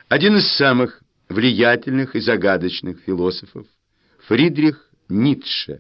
Один из самых влиятельных и загадочных философов Фридрих Ницше,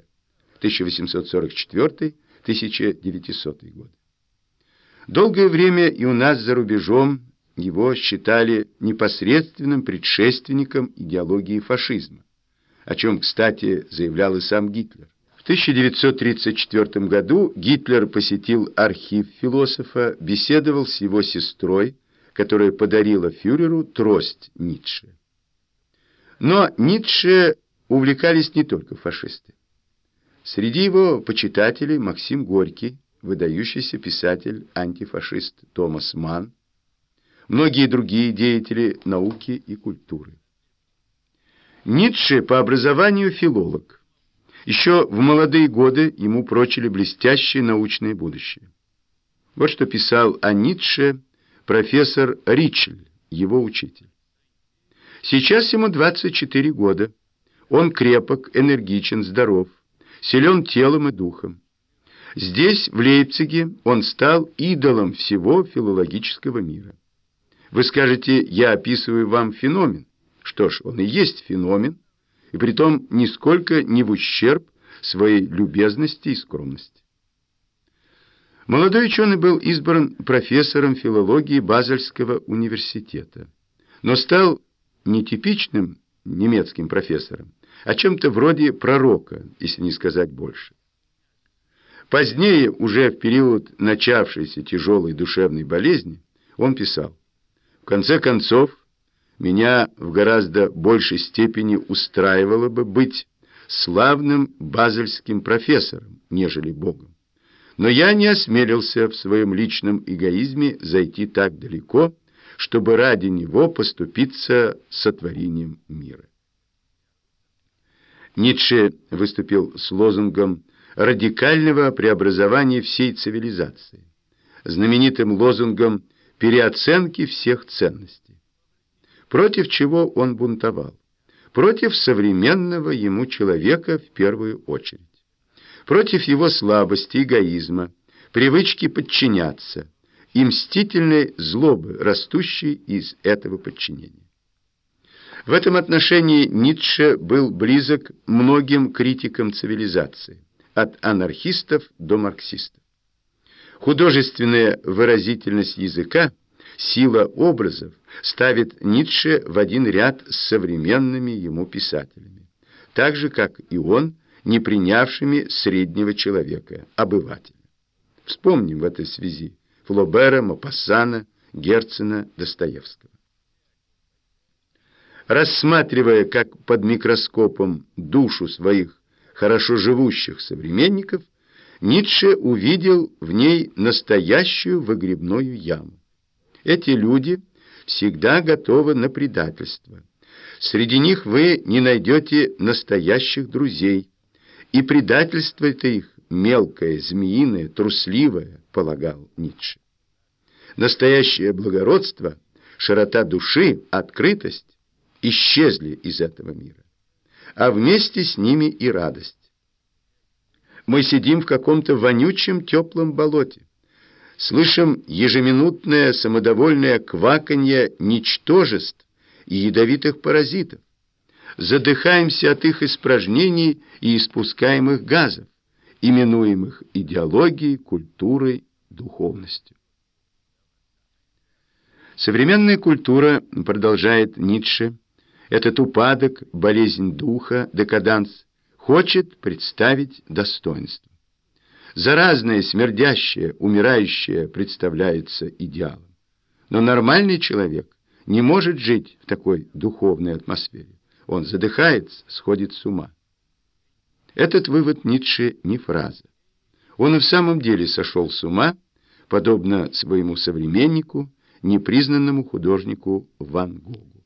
1844-1900 год. Долгое время и у нас за рубежом его считали непосредственным предшественником идеологии фашизма, о чем, кстати, заявлял и сам Гитлер. В 1934 году Гитлер посетил архив философа, беседовал с его сестрой, которая подарила фюреру трость Ницше. Но Ницше увлекались не только фашисты. Среди его почитателей Максим Горький, выдающийся писатель-антифашист Томас Манн, многие другие деятели науки и культуры. Ницше по образованию филолог. Еще в молодые годы ему прочили блестящее научное будущее. Вот что писал о Ницше профессор Ричель, его учитель. Сейчас ему 24 года. Он крепок, энергичен, здоров, силен телом и духом. Здесь, в Лейпциге, он стал идолом всего филологического мира. Вы скажете, я описываю вам феномен. Что ж, он и есть феномен, и притом нисколько не в ущерб своей любезности и скромности. Молодой ученый был избран профессором филологии Базельского университета, но стал не типичным немецким профессором, а чем-то вроде пророка, если не сказать больше. Позднее, уже в период начавшейся тяжелой душевной болезни, он писал: «В конце концов, меня в гораздо большей степени устраивало бы быть славным базельским профессором, нежели Богом. Но я не осмелился в своем личном эгоизме зайти так далеко, чтобы ради него поступиться сотворением мира». Ницше выступил с лозунгом радикального преобразования всей цивилизации, знаменитым лозунгом переоценки всех ценностей. Против чего он бунтовал? Против современного ему человека в первую очередь. Против его слабости, эгоизма, привычки подчиняться и мстительной злобы, растущей из этого подчинения. В этом отношении Ницше был близок многим критикам цивилизации, от анархистов до марксистов. Художественная выразительность языка, сила образов ставит Ницше в один ряд с современными ему писателями, так же, как и он, не принявшими среднего человека, обывателя. Вспомним в этой связи Флобера, Мопассана, Герцена, Достоевского. Рассматривая как под микроскопом душу своих хорошо живущих современников, Ницше увидел в ней настоящую выгребную яму. Эти люди всегда готовы на предательство. Среди них вы не найдете настоящих друзей, и предательство-то их мелкое, змеиное, трусливое, полагал Ницше. Настоящее благородство, широта души, открытость исчезли из этого мира, а вместе с ними и радость. Мы сидим в каком-то вонючем теплом болоте, слышим ежеминутное самодовольное кваканье ничтожеств и ядовитых паразитов, задыхаемся от их испражнений и испускаемых газов, именуемых идеологией, культурой, духовностью. Современная культура, продолжает Ницше, этот упадок, болезнь духа, декаданс, хочет представить достоинство. Заразное, смердящее, умирающее представляется идеалом. Но нормальный человек не может жить в такой духовной атмосфере. Он задыхается, сходит с ума. Этот вывод Ницше не фраза. Он и в самом деле сошел с ума, подобно своему современнику, непризнанному художнику Ван Гогу.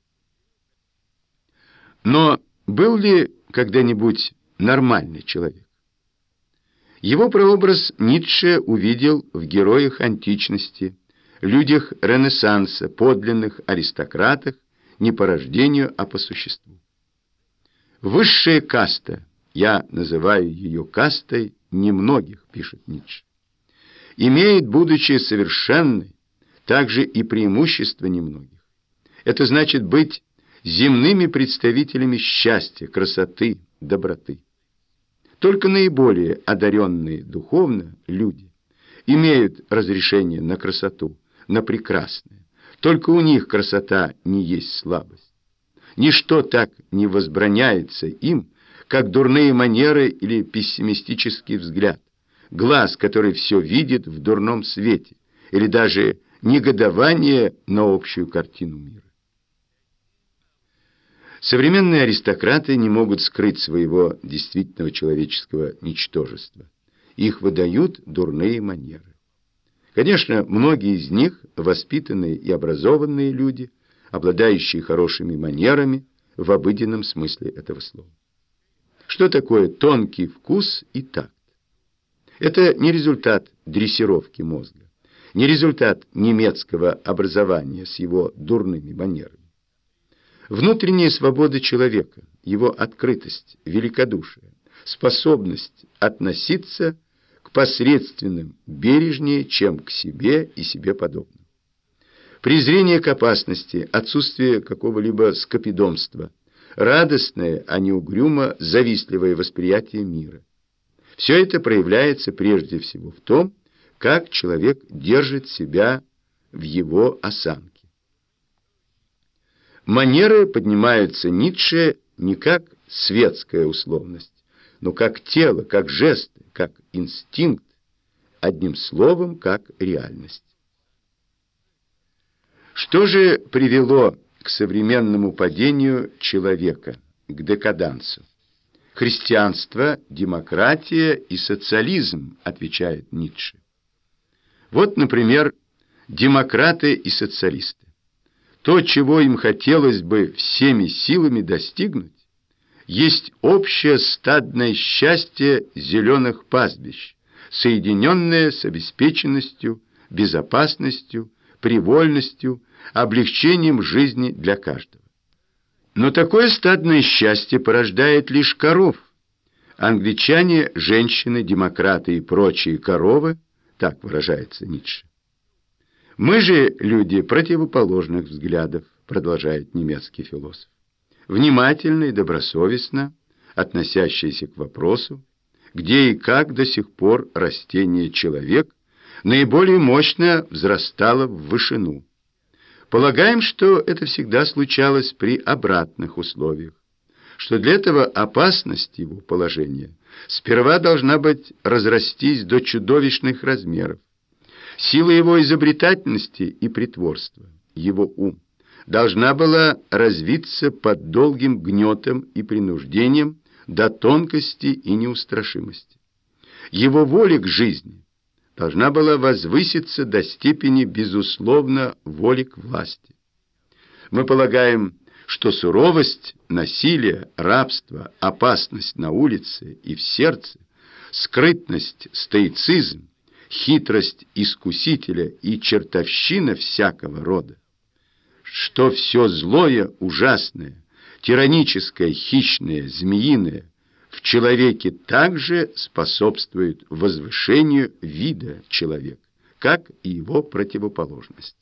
Но был ли когда-нибудь нормальный человек? Его прообраз Ницше увидел в героях античности, людях Ренессанса, подлинных аристократах, не по рождению, а по существу. Высшая каста, я называю ее кастой немногих, пишет Ницше, имеет, будучи совершенной, также и преимущество немногих. Это значит быть земными представителями счастья, красоты, доброты. Только наиболее одаренные духовно люди имеют разрешение на красоту, на прекрасное. Только у них красота не есть слабость. Ничто так не возбраняется им, как дурные манеры или пессимистический взгляд, глаз, который все видит в дурном свете, или даже негодование на общую картину мира. Современные аристократы не могут скрыть своего действительного человеческого ничтожества. Их выдают дурные манеры. Конечно, многие из них воспитанные и образованные люди, обладающие хорошими манерами в обыденном смысле этого слова. Что такое тонкий вкус и такт? Это не результат дрессировки мозга, не результат немецкого образования с его дурными манерами. Внутренняя свобода человека, его открытость, великодушие, способность относиться к посредственным бережнее, чем к себе и себе подобным. Презрение к опасности, отсутствие какого-либо скопидомства, радостное, а не угрюмо завистливое восприятие мира. Все это проявляется прежде всего в том, как человек держит себя в его осанке. Манеры поднимаются Ницше не как светская условность, но как тело, как жесты, как инстинкт, одним словом, как реальность. Что же привело к современному падению человека, к декадансу? Христианство, демократия и социализм, отвечает Ницше. Вот, например, демократы и социалисты. То, чего им хотелось бы всеми силами достигнуть, есть общее стадное счастье зеленых пастбищ, соединенное с обеспеченностью, безопасностью, привольностью, облегчением жизни для каждого. Но такое стадное счастье порождает лишь коров. Англичане, женщины, демократы и прочие коровы, так выражается Ницше. Мы же люди противоположных взглядов, продолжает немецкий философ, внимательно и добросовестно относящиеся к вопросу, где и как до сих пор растение-человек наиболее мощно взрастало в вышину. Полагаем, что это всегда случалось при обратных условиях, что для этого опасность его положения сперва должна быть разрастись до чудовищных размеров. Сила его изобретательности и притворства, его ум, должна была развиться под долгим гнетом и принуждением до тонкости и неустрашимости. Его воля к жизни должна была возвыситься до степени безусловно воли к власти. Мы полагаем, что суровость, насилие, рабство, опасность на улице и в сердце, скрытность, стоицизм, хитрость искусителя и чертовщина всякого рода, что все злое, ужасное, тираническое, хищное, змеиное в человеке также способствует возвышению вида человека, как и его противоположность.